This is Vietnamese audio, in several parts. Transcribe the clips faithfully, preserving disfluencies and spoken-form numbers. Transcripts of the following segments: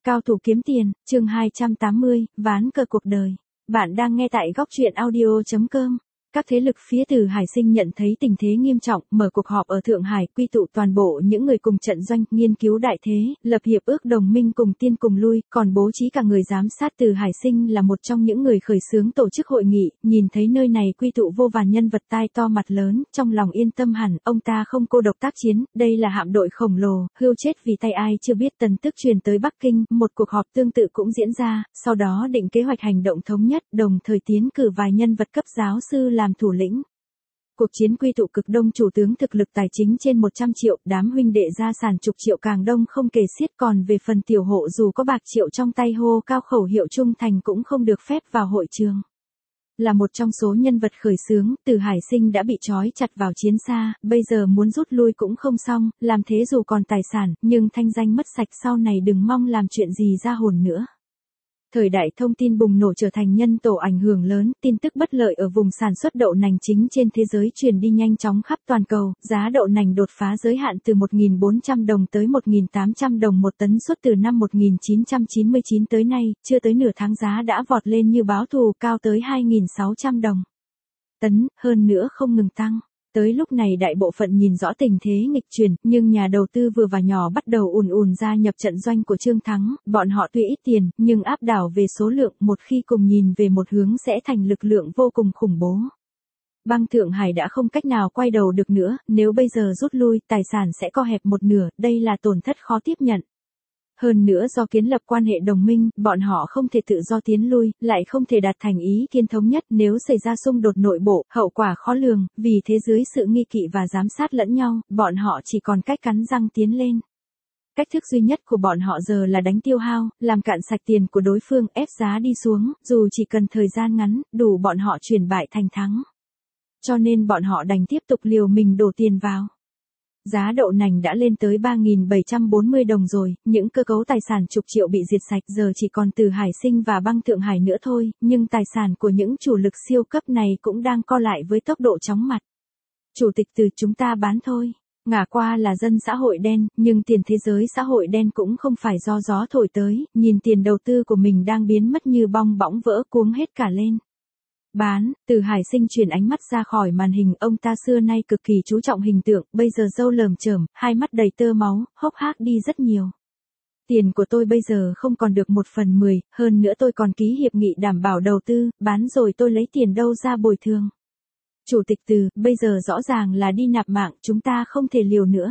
Cao thủ kiếm tiền, chương hai trăm tám mươi, ván cờ cuộc đời. Bạn đang nghe tại góc truyện audio chấm com. Các thế lực phía Từ Hải Sinh nhận thấy tình thế nghiêm trọng, mở cuộc họp ở Thượng Hải, quy tụ toàn bộ những người cùng trận doanh, nghiên cứu đại thế, lập hiệp ước đồng minh cùng tiên cùng lui, còn bố trí cả người giám sát. Từ Hải Sinh là một trong những người khởi xướng tổ chức hội nghị, nhìn thấy nơi này quy tụ vô vàn nhân vật tai to mặt lớn, trong lòng yên tâm hẳn, ông ta không cô độc tác chiến, đây là hạm đội khổng lồ, hươu chết vì tay ai chưa biết. Tin tức truyền tới Bắc Kinh, một cuộc họp tương tự cũng diễn ra, sau đó định kế hoạch hành động thống nhất, đồng thời tiến cử vài nhân vật cấp giáo sư làm thủ lĩnh. Cuộc chiến quy tụ cực đông chủ tướng thực lực tài chính trên một trăm triệu, đám huynh đệ gia sản chục triệu càng đông không kể xiết, còn về phần tiểu hộ dù có bạc triệu trong tay hô cao khẩu hiệu trung thành cũng không được phép vào hội trường. Là một trong số nhân vật khởi xướng, Từ Hải Sinh đã bị trói chặt vào chiến xa, bây giờ muốn rút lui cũng không xong, làm thế dù còn tài sản, nhưng thanh danh mất sạch sau này đừng mong làm chuyện gì ra hồn nữa. Thời đại thông tin bùng nổ trở thành nhân tố ảnh hưởng lớn, tin tức bất lợi ở vùng sản xuất đậu nành chính trên thế giới truyền đi nhanh chóng khắp toàn cầu, giá đậu nành đột phá giới hạn từ một nghìn bốn trăm đồng tới một nghìn tám trăm đồng một tấn suốt từ năm một nghìn chín trăm chín mươi chín tới nay, chưa tới nửa tháng giá đã vọt lên như báo thù, cao tới hai nghìn sáu trăm đồng tấn, hơn nữa không ngừng tăng. Tới lúc này đại bộ phận nhìn rõ tình thế nghịch chuyển, nhưng nhà đầu tư vừa và nhỏ bắt đầu ùn ùn gia nhập trận doanh của Trương Thắng, bọn họ tuy ít tiền, nhưng áp đảo về số lượng, một khi cùng nhìn về một hướng sẽ thành lực lượng vô cùng khủng bố. Bang Thượng Hải đã không cách nào quay đầu được nữa, nếu bây giờ rút lui, tài sản sẽ co hẹp một nửa, đây là tổn thất khó tiếp nhận. Hơn nữa do kiến lập quan hệ đồng minh, bọn họ không thể tự do tiến lui, lại không thể đạt thành ý kiến thống nhất, nếu xảy ra xung đột nội bộ, hậu quả khó lường, vì thế dưới sự nghi kỵ và giám sát lẫn nhau, bọn họ chỉ còn cách cắn răng tiến lên. Cách thức duy nhất của bọn họ giờ là đánh tiêu hao, làm cạn sạch tiền của đối phương, ép giá đi xuống, dù chỉ cần thời gian ngắn, đủ bọn họ chuyển bại thành thắng. Cho nên bọn họ đành tiếp tục liều mình đổ tiền vào. Giá đậu nành đã lên tới ba nghìn bảy trăm bốn mươi đồng rồi, những cơ cấu tài sản chục triệu bị diệt sạch, giờ chỉ còn Từ Hải Sinh và bang Thượng Hải nữa thôi, nhưng tài sản của những chủ lực siêu cấp này cũng đang co lại với tốc độ chóng mặt. Chủ tịch Từ, chúng ta bán thôi. Ngả qua là dân xã hội đen, nhưng tiền thế giới xã hội đen cũng không phải do gió thổi tới, nhìn tiền đầu tư của mình đang biến mất như bong bóng vỡ, cuống hết cả lên. Bán, Từ Hải Sinh chuyển ánh mắt ra khỏi màn hình, ông ta xưa nay cực kỳ chú trọng hình tượng, bây giờ râu lởm chởm, hai mắt đầy tơ máu, hốc hác đi rất nhiều. Tiền của tôi bây giờ không còn được một phần mười, hơn nữa tôi còn ký hiệp nghị đảm bảo đầu tư, bán rồi tôi lấy tiền đâu ra bồi thường. Chủ tịch Từ, bây giờ rõ ràng là đi nạp mạng, chúng ta không thể liều nữa.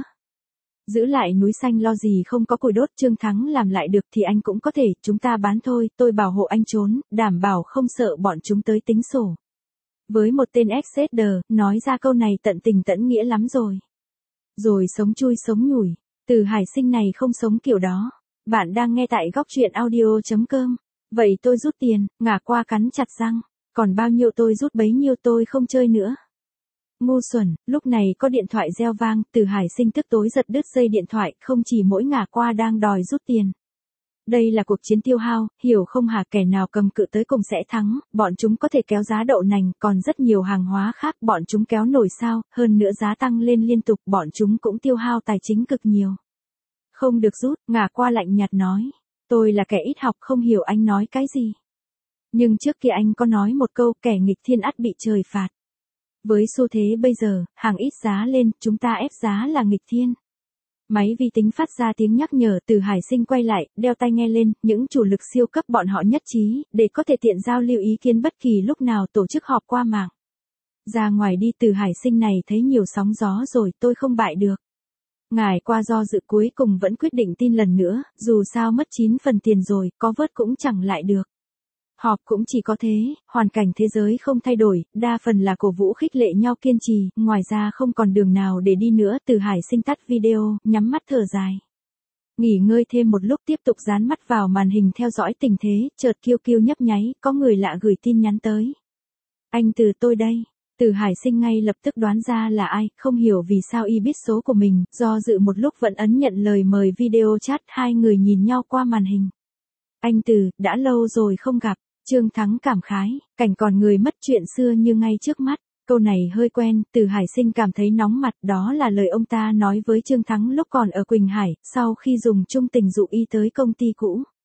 Giữ lại núi xanh lo gì không có củi đốt, Trương Thắng làm lại được thì anh cũng có thể, chúng ta bán thôi, tôi bảo hộ anh trốn, đảm bảo không sợ bọn chúng tới tính sổ. Với một tên Exceeder, nói ra câu này tận tình tận nghĩa lắm rồi. Rồi sống chui sống nhủi, Từ Hải Sinh này không sống kiểu đó. Bạn đang nghe tại góc truyện audio chấm com. Vậy tôi rút tiền, ngả qua cắn chặt răng, còn bao nhiêu tôi rút bấy nhiêu, tôi không chơi nữa. Ngu xuẩn, lúc này có điện thoại reo vang, Từ Hải Sinh tức tối giật đứt dây điện thoại, không chỉ mỗi ngả qua đang đòi rút tiền. Đây là cuộc chiến tiêu hao, hiểu không hả, kẻ nào cầm cự tới cùng sẽ thắng, bọn chúng có thể kéo giá đậu nành, còn rất nhiều hàng hóa khác bọn chúng kéo nổi sao, hơn nữa giá tăng lên liên tục, bọn chúng cũng tiêu hao tài chính cực nhiều. Không được rút, ngả qua lạnh nhạt nói, tôi là kẻ ít học không hiểu anh nói cái gì. Nhưng trước kia anh có nói một câu, kẻ nghịch thiên ắt bị trời phạt. Với xu thế bây giờ, hàng ít giá lên, chúng ta ép giá là nghịch thiên. Máy vi tính phát ra tiếng nhắc nhở, Từ Hải Sinh quay lại, đeo tai nghe lên, những chủ lực siêu cấp bọn họ nhất trí, để có thể tiện giao lưu ý kiến bất kỳ lúc nào tổ chức họp qua mạng. Ra ngoài đi, Từ Hải Sinh này thấy nhiều sóng gió rồi, tôi không bại được. Ngài qua do dự cuối cùng vẫn quyết định tin lần nữa, dù sao mất chín phần tiền rồi, có vớt cũng chẳng lại được. Họp cũng chỉ có thế, hoàn cảnh thế giới không thay đổi, đa phần là cổ vũ khích lệ nhau kiên trì, ngoài ra không còn đường nào để đi nữa. Từ Hải Sinh tắt video, nhắm mắt thở dài. Nghỉ ngơi thêm một lúc tiếp tục dán mắt vào màn hình theo dõi tình thế, chợt kiêu kiêu nhấp nháy, có người lạ gửi tin nhắn tới. Anh Từ, tôi đây. Từ Hải Sinh ngay lập tức đoán ra là ai, không hiểu vì sao y biết số của mình, do dự một lúc vẫn ấn nhận lời mời video chat, hai người nhìn nhau qua màn hình. Anh Từ, đã lâu rồi không gặp. Trương Thắng cảm khái, cảnh còn người mất chuyện xưa như ngay trước mắt. Câu này hơi quen, Từ Hải Sinh cảm thấy nóng mặt, đó là lời ông ta nói với Trương Thắng lúc còn ở Quỳnh Hải, sau khi dùng chung tình dụ y tới công ty cũ.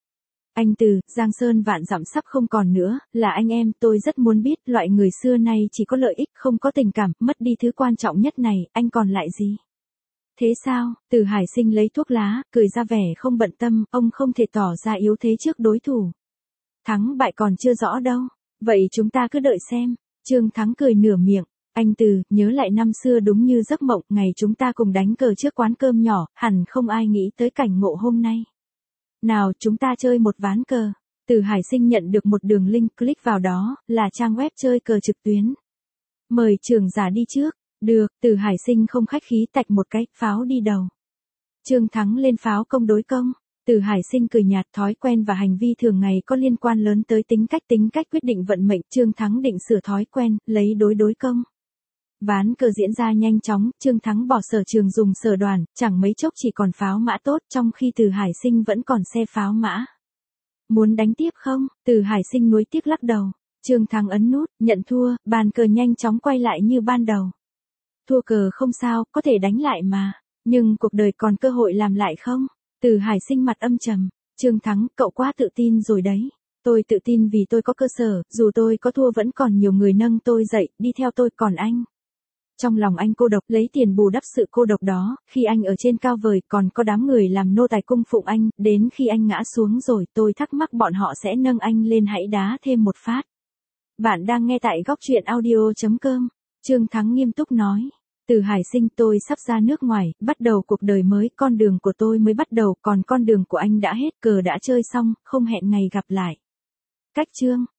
Anh Từ, Giang Sơn vạn dặm sắp không còn nữa, là anh em, tôi rất muốn biết, loại người xưa nay chỉ có lợi ích, không có tình cảm, mất đi thứ quan trọng nhất này, anh còn lại gì? Thế sao? Từ Hải Sinh lấy thuốc lá, cười ra vẻ không bận tâm, ông không thể tỏ ra yếu thế trước đối thủ. Thắng bại còn chưa rõ đâu. Vậy chúng ta cứ đợi xem. Trương Thắng cười nửa miệng. Anh Từ, nhớ lại năm xưa đúng như giấc mộng, ngày chúng ta cùng đánh cờ trước quán cơm nhỏ, hẳn không ai nghĩ tới cảnh ngộ hôm nay. Nào, chúng ta chơi một ván cờ. Từ Hải Sinh nhận được một đường link, click vào đó, là trang web chơi cờ trực tuyến. Mời trưởng giả đi trước. Được, Từ Hải Sinh không khách khí tạch một cái, pháo đi đầu. Trương Thắng lên pháo công đối công. Từ Hải Sinh cười nhạt, thói quen và hành vi thường ngày có liên quan lớn tới tính cách tính cách quyết định vận mệnh. Trương Thắng định sửa thói quen, lấy đối đối công. Ván cờ diễn ra nhanh chóng, Trương Thắng bỏ sở trường dùng sở đoàn, chẳng mấy chốc chỉ còn pháo mã tốt, trong khi Từ Hải Sinh vẫn còn xe pháo mã. Muốn đánh tiếp không? Từ Hải Sinh nuối tiếc lắc đầu. Trương Thắng ấn nút, nhận thua, bàn cờ nhanh chóng quay lại như ban đầu. Thua cờ không sao, có thể đánh lại mà. Nhưng cuộc đời còn cơ hội làm lại không? Từ Hải Sinh mặt âm trầm. Trương Thắng, cậu quá tự tin rồi đấy. Tôi tự tin vì tôi có cơ sở, dù tôi có thua vẫn còn nhiều người nâng tôi dậy, đi theo tôi, còn anh. Trong lòng anh cô độc, lấy tiền bù đắp sự cô độc đó, khi anh ở trên cao vời, còn có đám người làm nô tài cung phụng anh, đến khi anh ngã xuống rồi, tôi thắc mắc bọn họ sẽ nâng anh lên hãy đá thêm một phát. Bạn đang nghe tại góc truyện audio chấm com. Trương Thắng nghiêm túc nói. Từ Hải Sinh, tôi sắp ra nước ngoài, bắt đầu cuộc đời mới, con đường của tôi mới bắt đầu, còn con đường của anh đã hết, cờ đã chơi xong, không hẹn ngày gặp lại. Cách chương.